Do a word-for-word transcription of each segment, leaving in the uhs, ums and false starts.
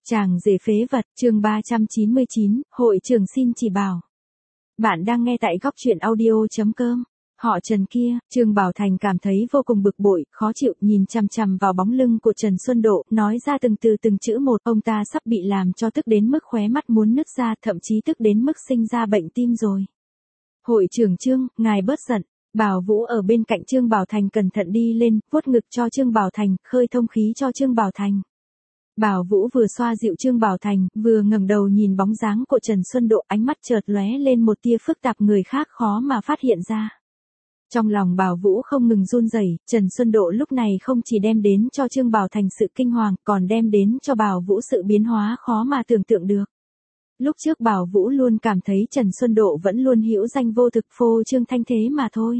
Chàng rể phế vật, chương ba trăm chín mươi chín, hội trưởng xin chỉ bảo. Bạn đang nghe tại góc truyện audio chấm com. Họ Trần kia, Trương Bảo Thành cảm thấy vô cùng bực bội, khó chịu, nhìn chằm chằm vào bóng lưng của Trần Xuân Độ, nói ra từng từ từng chữ một, ông ta sắp bị làm cho tức đến mức khóe mắt muốn nứt ra, thậm chí tức đến mức sinh ra bệnh tim rồi. Hội trưởng Trương, ngài bớt giận. Bảo Vũ ở bên cạnh Trương Bảo Thành cẩn thận đi lên, vuốt ngực cho Trương Bảo Thành, khơi thông khí cho Trương Bảo Thành. Bảo Vũ vừa xoa dịu Trương Bảo Thành, vừa ngẩng đầu nhìn bóng dáng của Trần Xuân Độ, ánh mắt chợt lóe lên một tia phức tạp người khác khó mà phát hiện ra. Trong lòng Bảo Vũ không ngừng run rẩy, Trần Xuân Độ lúc này không chỉ đem đến cho Trương Bảo Thành sự kinh hoàng, còn đem đến cho Bảo Vũ sự biến hóa khó mà tưởng tượng được. Lúc trước Bảo Vũ luôn cảm thấy Trần Xuân Độ vẫn luôn hữu danh vô thực, phô trương thanh thế mà thôi.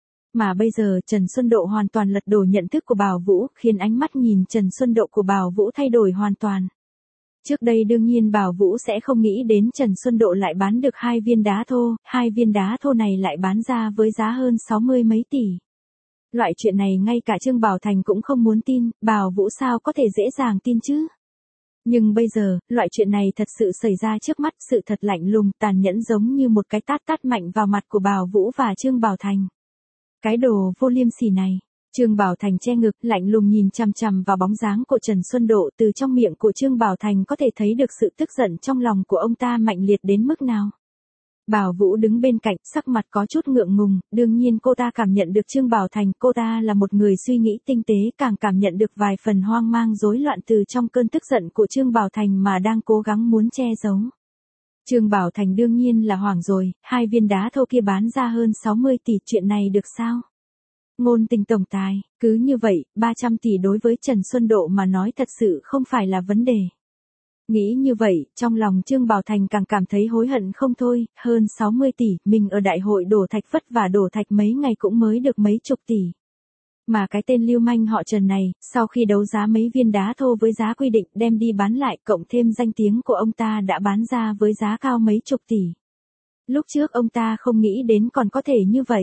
Mà bây giờ Trần Xuân Độ hoàn toàn lật đổ nhận thức của Bảo Vũ, khiến ánh mắt nhìn Trần Xuân Độ của Bảo Vũ thay đổi hoàn toàn. Trước đây đương nhiên Bảo Vũ sẽ không nghĩ đến Trần Xuân Độ lại bán được hai viên đá thô, hai viên đá thô này lại bán ra với giá hơn sáu mươi mấy tỷ. Loại chuyện này ngay cả Trương Bảo Thành cũng không muốn tin, Bảo Vũ sao có thể dễ dàng tin chứ? Nhưng bây giờ, loại chuyện này thật sự xảy ra trước mắt, sự thật lạnh lùng, tàn nhẫn giống như một cái tát tát mạnh vào mặt của Bảo Vũ và Trương Bảo Thành. Cái đồ vô liêm sỉ này. Trương Bảo Thành che ngực, lạnh lùng nhìn chằm chằm vào bóng dáng của Trần Xuân Độ, từ trong miệng của Trương Bảo Thành có thể thấy được sự tức giận trong lòng của ông ta mạnh liệt đến mức nào. Bảo Vũ đứng bên cạnh, sắc mặt có chút ngượng ngùng, đương nhiên cô ta cảm nhận được Trương Bảo Thành, cô ta là một người suy nghĩ tinh tế, càng cảm nhận được vài phần hoang mang rối loạn từ trong cơn tức giận của Trương Bảo Thành mà đang cố gắng muốn che giấu. Trương Bảo Thành đương nhiên là hoảng rồi, hai viên đá thô kia bán ra hơn sáu mươi tỷ, chuyện này được sao? Ngôn tình tổng tài, cứ như vậy, ba trăm tỷ đối với Trần Xuân Độ mà nói thật sự không phải là vấn đề. Nghĩ như vậy, trong lòng Trương Bảo Thành càng cảm thấy hối hận không thôi, hơn sáu mươi tỷ, mình ở đại hội đổ thạch vất và đổ thạch mấy ngày cũng mới được mấy chục tỷ. Mà cái tên lưu manh họ Trần này, sau khi đấu giá mấy viên đá thô với giá quy định đem đi bán lại, cộng thêm danh tiếng của ông ta đã bán ra với giá cao mấy chục tỷ. Lúc trước ông ta không nghĩ đến còn có thể như vậy.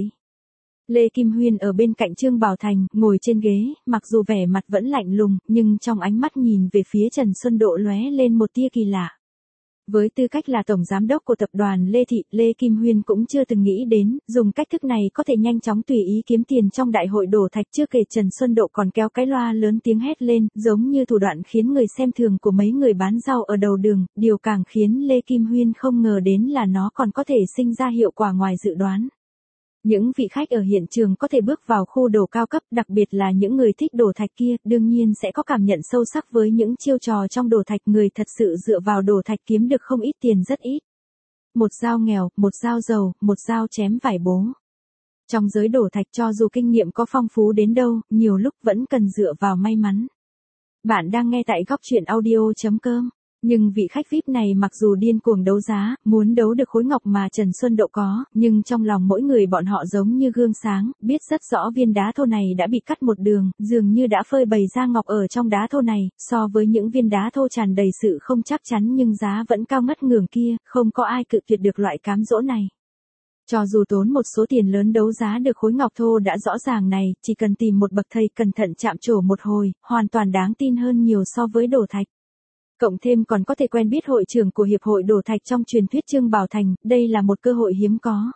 Lê Kim Huyên ở bên cạnh Trương Bảo Thành, ngồi trên ghế, mặc dù vẻ mặt vẫn lạnh lùng, nhưng trong ánh mắt nhìn về phía Trần Xuân Độ lóe lên một tia kỳ lạ. Với tư cách là tổng giám đốc của tập đoàn Lê Thị, Lê Kim Huyên cũng chưa từng nghĩ đến, dùng cách thức này có thể nhanh chóng tùy ý kiếm tiền trong đại hội đổ thạch. Chưa kể Trần Xuân Độ còn kéo cái loa lớn tiếng hét lên, giống như thủ đoạn khiến người xem thường của mấy người bán rau ở đầu đường, điều càng khiến Lê Kim Huyên không ngờ đến là nó còn có thể sinh ra hiệu quả ngoài dự đoán. Những vị khách ở hiện trường có thể bước vào khu đồ cao cấp, đặc biệt là những người thích đồ thạch kia, đương nhiên sẽ có cảm nhận sâu sắc với những chiêu trò trong đồ thạch. Người thật sự dựa vào đồ thạch kiếm được không ít tiền rất ít. Một dao nghèo, một dao giàu, một dao chém vải bố. Trong giới đồ thạch cho dù kinh nghiệm có phong phú đến đâu, nhiều lúc vẫn cần dựa vào may mắn. Bạn đang nghe tại góc truyện audio chấm com. Nhưng vị khách vi ai pi này mặc dù điên cuồng đấu giá, muốn đấu được khối ngọc mà Trần Xuân Độ có, nhưng trong lòng mỗi người bọn họ giống như gương sáng, biết rất rõ viên đá thô này đã bị cắt một đường, dường như đã phơi bày ra ngọc ở trong đá thô này, so với những viên đá thô tràn đầy sự không chắc chắn nhưng giá vẫn cao ngất ngường kia, không có ai cự tuyệt được loại cám dỗ này. Cho dù tốn một số tiền lớn đấu giá được khối ngọc thô đã rõ ràng này, chỉ cần tìm một bậc thầy cẩn thận chạm trổ một hồi, hoàn toàn đáng tin hơn nhiều so với đồ thạch. Cộng thêm còn có thể quen biết hội trưởng của Hiệp hội Đổ Thạch trong truyền thuyết Trương Bảo Thành, đây là một cơ hội hiếm có.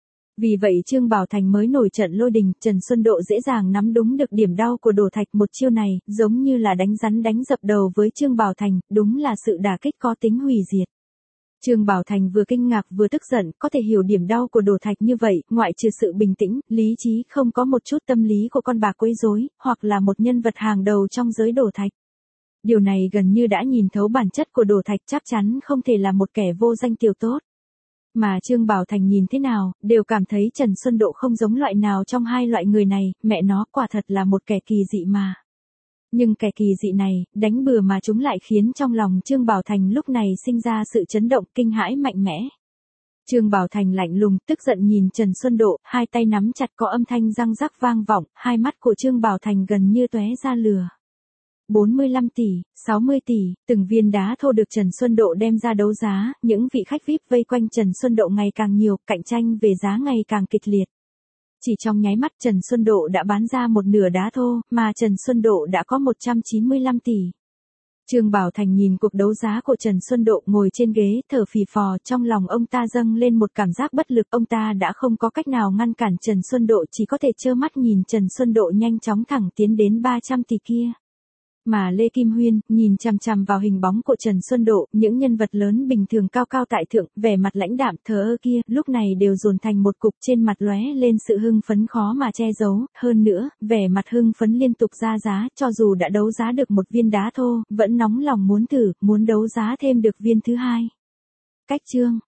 Vì vậy Trương Bảo Thành mới nổi trận lôi đình, Trần Xuân Độ dễ dàng nắm đúng được điểm đau của Đổ Thạch, một chiêu này, giống như là đánh rắn đánh dập đầu với Trương Bảo Thành, đúng là sự đả kích có tính hủy diệt. Trương Bảo Thành vừa kinh ngạc vừa tức giận, có thể hiểu điểm đau của Đổ Thạch như vậy, ngoại trừ sự bình tĩnh, lý trí không có một chút tâm lý của con bạc quấy rối, hoặc là một nhân vật hàng đầu trong giới Đổ Thạch. Điều này gần như đã nhìn thấu bản chất của đồ thạch, chắc chắn không thể là một kẻ vô danh tiểu tốt. Mà Trương Bảo Thành nhìn thế nào, đều cảm thấy Trần Xuân Độ không giống loại nào trong hai loại người này, mẹ nó quả thật là một kẻ kỳ dị mà. Nhưng kẻ kỳ dị này, đánh bừa mà chúng lại khiến trong lòng Trương Bảo Thành lúc này sinh ra sự chấn động, kinh hãi mạnh mẽ. Trương Bảo Thành lạnh lùng, tức giận nhìn Trần Xuân Độ, hai tay nắm chặt có âm thanh răng rắc vang vọng, hai mắt của Trương Bảo Thành gần như tóe ra lửa. bốn mươi lăm tỷ, sáu mươi tỷ, từng viên đá thô được Trần Xuân Độ đem ra đấu giá, những vị khách vi ai pi vây quanh Trần Xuân Độ ngày càng nhiều, cạnh tranh về giá ngày càng kịch liệt. Chỉ trong nháy mắt Trần Xuân Độ đã bán ra một nửa đá thô, mà Trần Xuân Độ đã có một trăm chín mươi lăm tỷ. Trương Bảo Thành nhìn cuộc đấu giá của Trần Xuân Độ ngồi trên ghế thở phì phò, trong lòng ông ta dâng lên một cảm giác bất lực, ông ta đã không có cách nào ngăn cản Trần Xuân Độ, chỉ có thể trơ mắt nhìn Trần Xuân Độ nhanh chóng thẳng tiến đến ba trăm tỷ kia. Mà Lê Kim Huyên, nhìn chằm chằm vào hình bóng của Trần Xuân Độ, những nhân vật lớn bình thường cao cao tại thượng, vẻ mặt lãnh đạm thờ ơ kia, lúc này đều dồn thành một cục, trên mặt lóe lên sự hưng phấn khó mà che giấu, hơn nữa, vẻ mặt hưng phấn liên tục ra giá, cho dù đã đấu giá được một viên đá thô, vẫn nóng lòng muốn thử, muốn đấu giá thêm được viên thứ hai. Cách chương